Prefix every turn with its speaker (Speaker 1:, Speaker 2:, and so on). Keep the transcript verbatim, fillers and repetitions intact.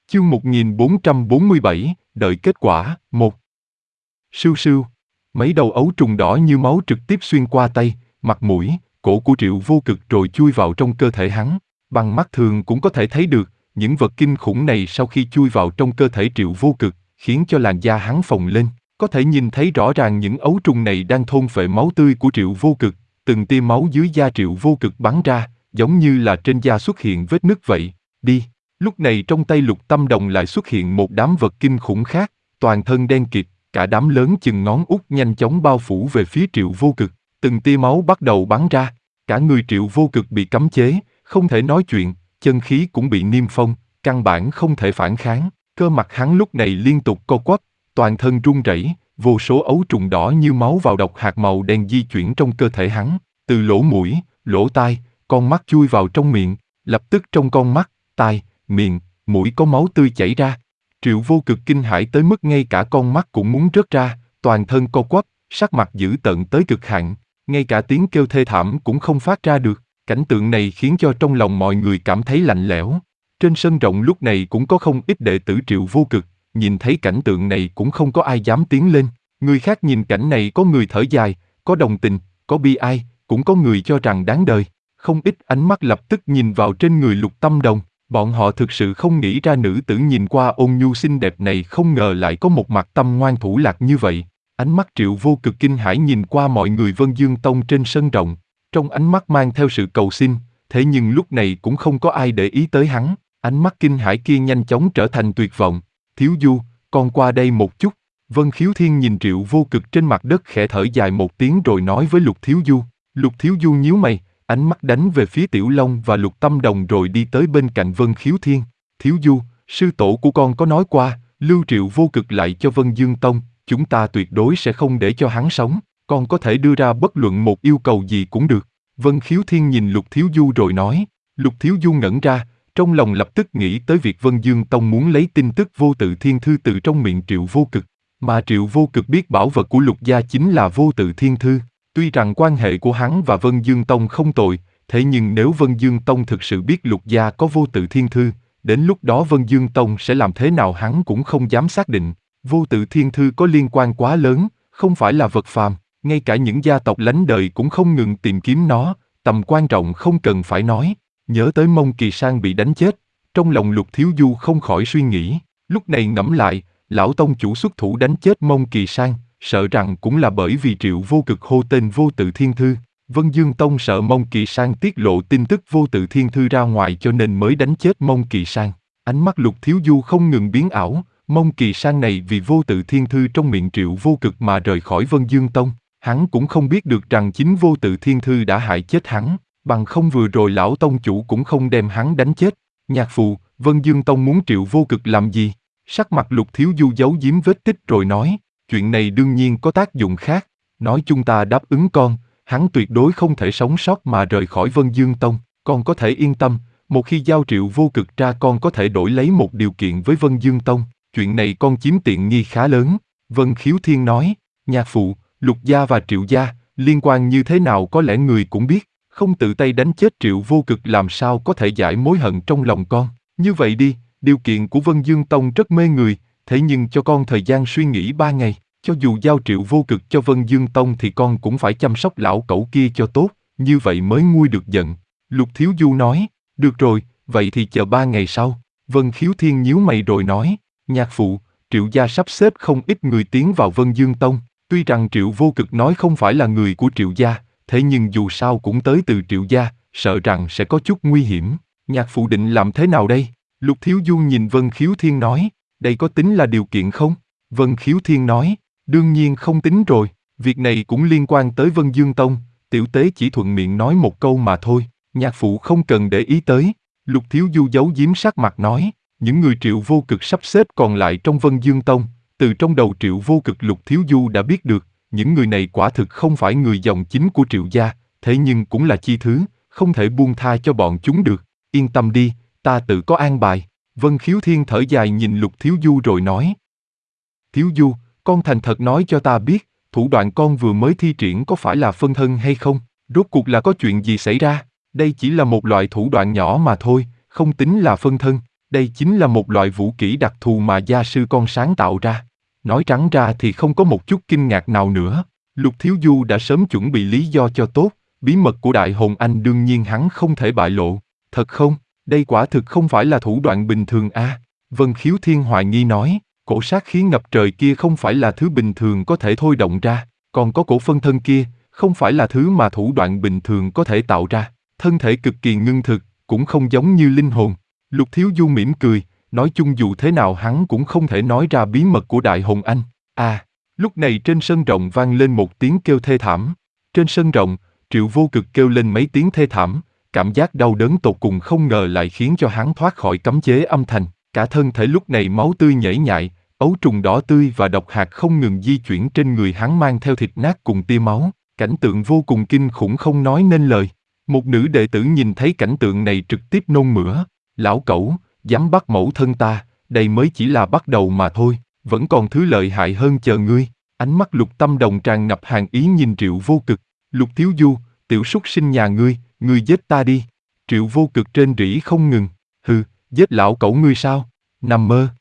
Speaker 1: Chương một nghìn bốn trăm bốn mươi bảy, đợi kết quả, một. Sưu sưu. Mấy đầu ấu trùng đỏ như máu trực tiếp xuyên qua tay, mặt mũi, cổ của Triệu Vô Cực rồi chui vào trong cơ thể hắn. Bằng mắt thường cũng có thể thấy được, những vật kinh khủng này sau khi chui vào trong cơ thể Triệu Vô Cực, khiến cho làn da hắn phồng lên. Có thể nhìn thấy rõ ràng những ấu trùng này đang thôn phệ máu tươi của Triệu Vô Cực, từng tia máu dưới da Triệu Vô Cực bắn ra, giống như là trên da xuất hiện vết nứt vậy. Đi. Lúc này trong tay Lục Tâm Đồng lại xuất hiện một đám vật kinh khủng khác, toàn thân đen kịt, cả đám lớn chừng ngón út nhanh chóng bao phủ về phía Triệu Vô Cực, từng tia máu bắt đầu bắn ra, cả người Triệu Vô Cực bị cấm chế, không thể nói chuyện, chân khí cũng bị niêm phong, căn bản không thể phản kháng, cơ mặt hắn lúc này liên tục co quắp, toàn thân run rẩy, vô số ấu trùng đỏ như máu vào độc hạt màu đen di chuyển trong cơ thể hắn, từ lỗ mũi, lỗ tai, con mắt chui vào trong miệng, lập tức trong con mắt, tai, miệng, mũi có máu tươi chảy ra. Triệu Vô Cực kinh hãi tới mức ngay cả con mắt cũng muốn rớt ra, toàn thân co quắp, sắc mặt dữ tợn tới cực hạn, ngay cả tiếng kêu thê thảm cũng không phát ra được. Cảnh tượng này khiến cho trong lòng mọi người cảm thấy lạnh lẽo. Trên sân rộng lúc này cũng có không ít đệ tử Triệu Vô Cực, nhìn thấy cảnh tượng này cũng không có ai dám tiến lên. Người khác nhìn cảnh này có người thở dài, có đồng tình, có bi ai, cũng có người cho rằng đáng đời. Không ít ánh mắt lập tức nhìn vào trên người Lục Tâm Đồng. Bọn họ thực sự không nghĩ ra nữ tử nhìn qua ôn nhu xinh đẹp này không ngờ lại có một mặt tâm ngoan thủ lạc như vậy. Ánh mắt Triệu Vô Cực kinh hãi nhìn qua mọi người Vân Dương Tông trên sân rộng, trong ánh mắt mang theo sự cầu xin, thế nhưng lúc này cũng không có ai để ý tới hắn. Ánh mắt kinh hãi kia nhanh chóng trở thành tuyệt vọng. Thiếu Du, con qua đây một chút. Vân Khiếu Thiên nhìn Triệu Vô Cực trên mặt đất khẽ thở dài một tiếng rồi nói với Lục Thiếu Du. Lục Thiếu Du nhíu mày, ánh mắt đánh về phía Tiểu Long và Lục Tâm Đồng rồi đi tới bên cạnh Vân Khiếu Thiên. Thiếu Du, sư tổ của con có nói qua, lưu Triệu Vô Cực lại cho Vân Dương Tông, chúng ta tuyệt đối sẽ không để cho hắn sống, con có thể đưa ra bất luận một yêu cầu gì cũng được. Vân Khiếu Thiên nhìn Lục Thiếu Du rồi nói. Lục Thiếu Du ngẩn ra, trong lòng lập tức nghĩ tới việc Vân Dương Tông muốn lấy tin tức Vô Tự Thiên Thư từ trong miệng Triệu Vô Cực, mà Triệu Vô Cực biết bảo vật của Lục gia chính là Vô Tự Thiên Thư. Tuy rằng quan hệ của hắn và Vân Dương Tông không tồi, thế nhưng nếu Vân Dương Tông thực sự biết Lục gia có Vô Tự Thiên Thư, đến lúc đó Vân Dương Tông sẽ làm thế nào hắn cũng không dám xác định. Vô Tự Thiên Thư có liên quan quá lớn, không phải là vật phàm, ngay cả những gia tộc lánh đời cũng không ngừng tìm kiếm nó, tầm quan trọng không cần phải nói. Nhớ tới Mông Kỳ Sang bị đánh chết, trong lòng Lục Thiếu Du không khỏi suy nghĩ, lúc này ngẫm lại, lão tông chủ xuất thủ đánh chết Mông Kỳ Sang, sợ rằng cũng là bởi vì Triệu Vô Cực hô tên Vô Tự Thiên Thư. Vân Dương Tông sợ Mông Kỳ Sang tiết lộ tin tức Vô Tự Thiên Thư ra ngoài cho nên mới đánh chết Mông Kỳ Sang. Ánh mắt Lục Thiếu Du không ngừng biến ảo, Mông Kỳ Sang này vì Vô Tự Thiên Thư trong miệng Triệu Vô Cực mà rời khỏi Vân Dương Tông. Hắn cũng không biết được rằng chính Vô Tự Thiên Thư đã hại chết hắn, bằng không vừa rồi lão tông chủ cũng không đem hắn đánh chết. Nhạc phụ, Vân Dương Tông muốn Triệu Vô Cực làm gì? Sắc mặt Lục Thiếu Du giấu giếm vết tích rồi nói, chuyện này đương nhiên có tác dụng khác, nói chúng ta đáp ứng con, hắn tuyệt đối không thể sống sót mà rời khỏi Vân Dương Tông, con có thể yên tâm, một khi giao Triệu Vô Cực ra con có thể đổi lấy một điều kiện với Vân Dương Tông, chuyện này con chiếm tiện nghi khá lớn. Vân Khiếu Thiên nói, nhạc phụ, Lục gia và Triệu gia, liên quan như thế nào có lẽ người cũng biết, không tự tay đánh chết Triệu Vô Cực làm sao có thể giải mối hận trong lòng con. Như vậy đi, điều kiện của Vân Dương Tông rất mê người, thế nhưng cho con thời gian suy nghĩ ba ngày, cho dù giao Triệu Vô Cực cho Vân Dương Tông thì con cũng phải chăm sóc lão cẩu kia cho tốt, như vậy mới nguôi được giận. Lục Thiếu Du nói, được rồi, vậy thì chờ ba ngày sau. Vân Khiếu Thiên nhíu mày rồi nói, nhạc phụ, Triệu gia sắp xếp không ít người tiến vào Vân Dương Tông. Tuy rằng Triệu Vô Cực nói không phải là người của Triệu gia, thế nhưng dù sao cũng tới từ Triệu gia, sợ rằng sẽ có chút nguy hiểm. Nhạc phụ định làm thế nào đây? Lục Thiếu Du nhìn Vân Khiếu Thiên nói, đây có tính là điều kiện không? Vân Khiếu Thiên nói, đương nhiên không tính rồi, việc này cũng liên quan tới Vân Dương Tông, tiểu tế chỉ thuận miệng nói một câu mà thôi, nhạc phụ không cần để ý tới. Lục Thiếu Du giấu giếm sắc mặt nói, những người Triệu Vô Cực sắp xếp còn lại trong Vân Dương Tông, từ trong đầu Triệu Vô Cực Lục Thiếu Du đã biết được, những người này quả thực không phải người dòng chính của Triệu gia, thế nhưng cũng là chi thứ, không thể buông tha cho bọn chúng được. Yên tâm đi, ta tự có an bài. Vân Khiếu Thiên thở dài nhìn Lục Thiếu Du rồi nói. Thiếu Du, con thành thật nói cho ta biết, thủ đoạn con vừa mới thi triển có phải là phân thân hay không? Rốt cuộc là có chuyện gì xảy ra? Đây chỉ là một loại thủ đoạn nhỏ mà thôi, không tính là phân thân. Đây chính là một loại vũ kỹ đặc thù mà gia sư con sáng tạo ra. Nói trắng ra thì không có một chút kinh ngạc nào nữa. Lục Thiếu Du đã sớm chuẩn bị lý do cho tốt, bí mật của Đại Hồn Anh đương nhiên hắn không thể bại lộ. Thật không? Đây quả thực không phải là thủ đoạn bình thường a. À? Vân Khiếu Thiên hoài nghi nói, cổ sát khí ngập trời kia không phải là thứ bình thường có thể thôi động ra, còn có cổ phân thân kia, không phải là thứ mà thủ đoạn bình thường có thể tạo ra. Thân thể cực kỳ ngưng thực, cũng không giống như linh hồn. Lục Thiếu Du mỉm cười, nói chung dù thế nào hắn cũng không thể nói ra bí mật của Đại Hồn Anh. À, lúc này trên sân rộng vang lên một tiếng kêu thê thảm. Trên sân rộng, Triệu Vô Cực kêu lên mấy tiếng thê thảm, cảm giác đau đớn tột cùng không ngờ lại khiến cho hắn thoát khỏi cấm chế âm thanh. Cả thân thể lúc này máu tươi nhễ nhại, ấu trùng đỏ tươi và độc hạt không ngừng di chuyển trên người hắn mang theo thịt nát cùng tia máu. Cảnh tượng vô cùng kinh khủng không nói nên lời. Một nữ đệ tử nhìn thấy cảnh tượng này trực tiếp nôn mửa. Lão cẩu, dám bắt mẫu thân ta, đây mới chỉ là bắt đầu mà thôi, vẫn còn thứ lợi hại hơn chờ ngươi. Ánh mắt Lục Tâm Đồng tràn ngập hàn ý nhìn Triệu Vô Cực. Lục Thiếu Du, tiểu súc sinh nhà ngươi, ngươi giết ta đi. Triệu Vô Cực trên rỉ không ngừng. Hừ, giết lão cẩu ngươi sao? Nằm mơ.